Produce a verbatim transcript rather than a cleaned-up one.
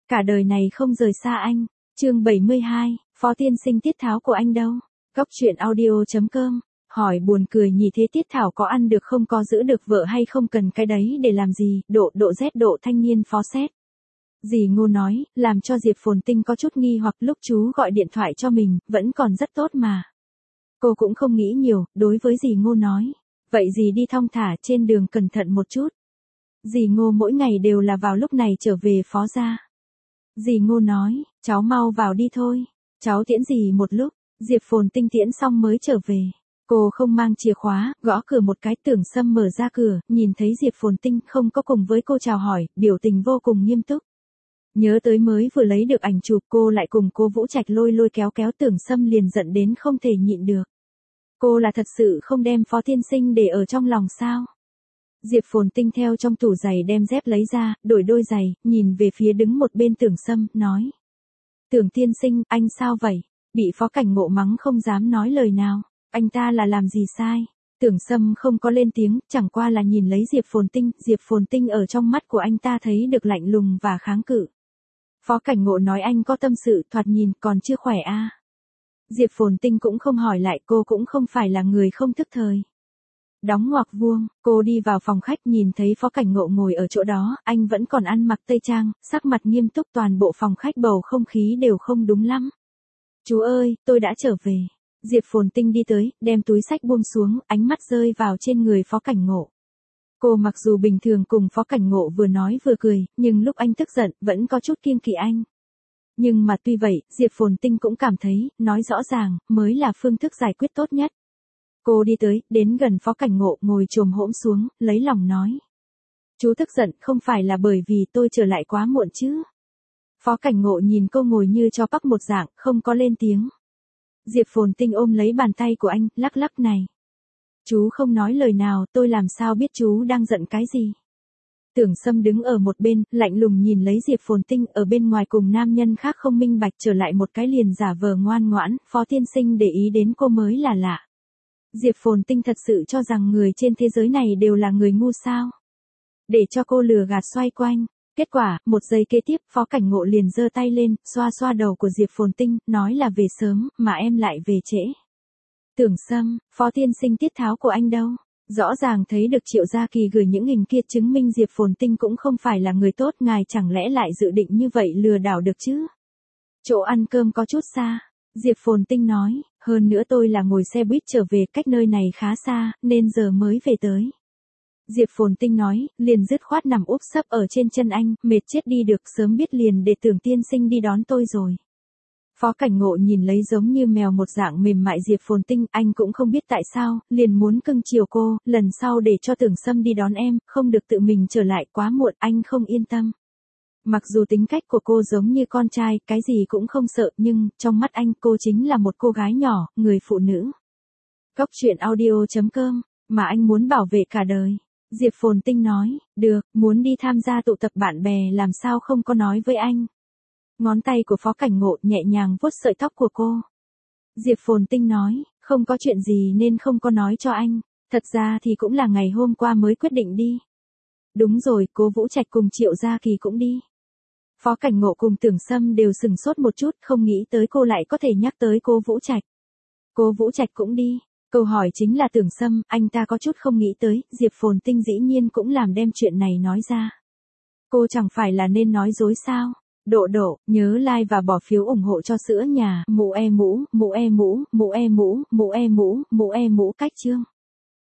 cả đời này không rời xa anh. Chương bảy mươi hai, Phó tiên sinh Tiết Tháo của anh đâu? Góc truyện audio chấm com. Hỏi buồn cười nhỉ, thế Tiết Tháo có ăn được không, có giữ được vợ hay không, cần cái đấy để làm gì? Độ độ Z độ thanh niên phó xét. Dì Ngô nói, làm cho Diệp Phồn Tinh có chút nghi hoặc, lúc chú gọi điện thoại cho mình, vẫn còn rất tốt mà. Cô cũng không nghĩ nhiều, đối với dì Ngô nói. Vậy dì đi thong thả, trên đường cẩn thận một chút. Dì Ngô mỗi ngày đều là vào lúc này trở về phó gia. Dì Ngô nói, cháu mau vào đi thôi. Cháu tiễn dì một lúc. Diệp Phồn Tinh tiễn xong mới trở về. Cô không mang chìa khóa, gõ cửa một cái, Tưởng Sâm mở ra cửa, nhìn thấy Diệp Phồn Tinh không có cùng với cô chào hỏi, biểu tình vô cùng nghiêm túc. Nhớ tới mới vừa lấy được ảnh chụp, cô lại cùng cô Vũ Trạch lôi lôi kéo kéo, Tưởng Sâm liền giận đến không thể nhịn được. Cô là thật sự không đem Phó tiên sinh để ở trong lòng sao? Diệp Phồn Tinh theo trong tủ giày đem dép lấy ra, đổi đôi giày, nhìn về phía đứng một bên Tưởng Sâm, nói. Tưởng tiên sinh, anh sao vậy? Bị Phó Cảnh Ngộ mắng không dám nói lời nào. Anh ta là làm gì sai? Tưởng Sâm không có lên tiếng, chẳng qua là nhìn lấy Diệp Phồn Tinh. Diệp Phồn Tinh ở trong mắt của anh ta thấy được lạnh lùng và kháng cự. Phó Cảnh Ngộ nói anh có tâm sự, thoạt nhìn còn chưa khỏe a. À. Diệp Phồn Tinh cũng không hỏi lại, cô cũng không phải là người không thức thời. Đóng ngoặc vuông, cô đi vào phòng khách, nhìn thấy Phó Cảnh Ngộ ngồi ở chỗ đó, anh vẫn còn ăn mặc tây trang, sắc mặt nghiêm túc, toàn bộ phòng khách bầu không khí đều không đúng lắm. Chú ơi, tôi đã trở về. Diệp Phồn Tinh đi tới, đem túi xách buông xuống, ánh mắt rơi vào trên người Phó Cảnh Ngộ. Cô mặc dù bình thường cùng Phó Cảnh Ngộ vừa nói vừa cười, nhưng lúc anh tức giận, vẫn có chút kiêng kỵ anh. Nhưng mà tuy vậy, Diệp Phồn Tinh cũng cảm thấy, nói rõ ràng, mới là phương thức giải quyết tốt nhất. Cô đi tới, đến gần Phó Cảnh Ngộ, ngồi chồm hổm xuống, lấy lòng nói. Chú tức giận không phải là bởi vì tôi trở lại quá muộn chứ? Phó Cảnh Ngộ nhìn cô ngồi như cho bắc một dạng, không có lên tiếng. Diệp Phồn Tinh ôm lấy bàn tay của anh, lắc lắc này. Chú không nói lời nào, tôi làm sao biết chú đang giận cái gì? Tưởng Sâm đứng ở một bên, lạnh lùng nhìn lấy Diệp Phồn Tinh ở bên ngoài cùng nam nhân khác không minh bạch, trở lại một cái liền giả vờ ngoan ngoãn, Phó tiên sinh để ý đến cô mới là lạ. Diệp Phồn Tinh thật sự cho rằng người trên thế giới này đều là người ngu sao? Để cho cô lừa gạt xoay quanh. Kết quả, một giây kế tiếp, Phó Cảnh Ngộ liền giơ tay lên, xoa xoa đầu của Diệp Phồn Tinh, nói là về sớm, mà em lại về trễ. Tưởng Sâm, Phó tiên sinh Tiết Tháo của anh đâu? Rõ ràng thấy được Triệu Gia Kỳ gửi những hình kia chứng minh Diệp Phồn Tinh cũng không phải là người tốt, ngài chẳng lẽ lại dự định như vậy lừa đảo được chứ? Chỗ ăn cơm có chút xa. Diệp Phồn Tinh nói, hơn nữa tôi là ngồi xe buýt trở về, cách nơi này khá xa, nên giờ mới về tới. Diệp Phồn Tinh nói, liền dứt khoát nằm úp sấp ở trên chân anh, mệt chết đi được, sớm biết liền để Tưởng tiên sinh đi đón tôi rồi. Phó Cảnh Ngộ nhìn lấy giống như mèo một dạng mềm mại Diệp Phồn Tinh, anh cũng không biết tại sao, liền muốn cưng chiều cô, lần sau để cho Tưởng Sâm đi đón em, không được tự mình trở lại quá muộn, anh không yên tâm. Mặc dù tính cách của cô giống như con trai, cái gì cũng không sợ, nhưng, trong mắt anh, cô chính là một cô gái nhỏ, người phụ nữ. Góc truyện audio chấm com, mà anh muốn bảo vệ cả đời. Diệp Phồn Tinh nói, được, muốn đi tham gia tụ tập bạn bè làm sao không có nói với anh. Ngón tay của Phó Cảnh Ngộ nhẹ nhàng vuốt sợi tóc của cô. Diệp Phồn Tinh nói, không có chuyện gì nên không có nói cho anh, thật ra thì cũng là ngày hôm qua mới quyết định đi. Đúng rồi, cô Vũ Trạch cùng Triệu Gia Kỳ cũng đi. Phó Cảnh Ngộ cùng Tưởng Sâm đều sừng sốt một chút, không nghĩ tới cô lại có thể nhắc tới cô Vũ Trạch. Cô Vũ Trạch cũng đi. Câu hỏi chính là Tưởng Sâm, anh ta có chút không nghĩ tới, Diệp Phồn Tinh dĩ nhiên cũng làm đem chuyện này nói ra. Cô chẳng phải là nên nói dối sao? Độ độ, nhớ like và bỏ phiếu ủng hộ cho sữa nhà, mụ e mũ, mụ e mũ, mụ e mũ, mụ e mũ, mụ e mũ cách chương.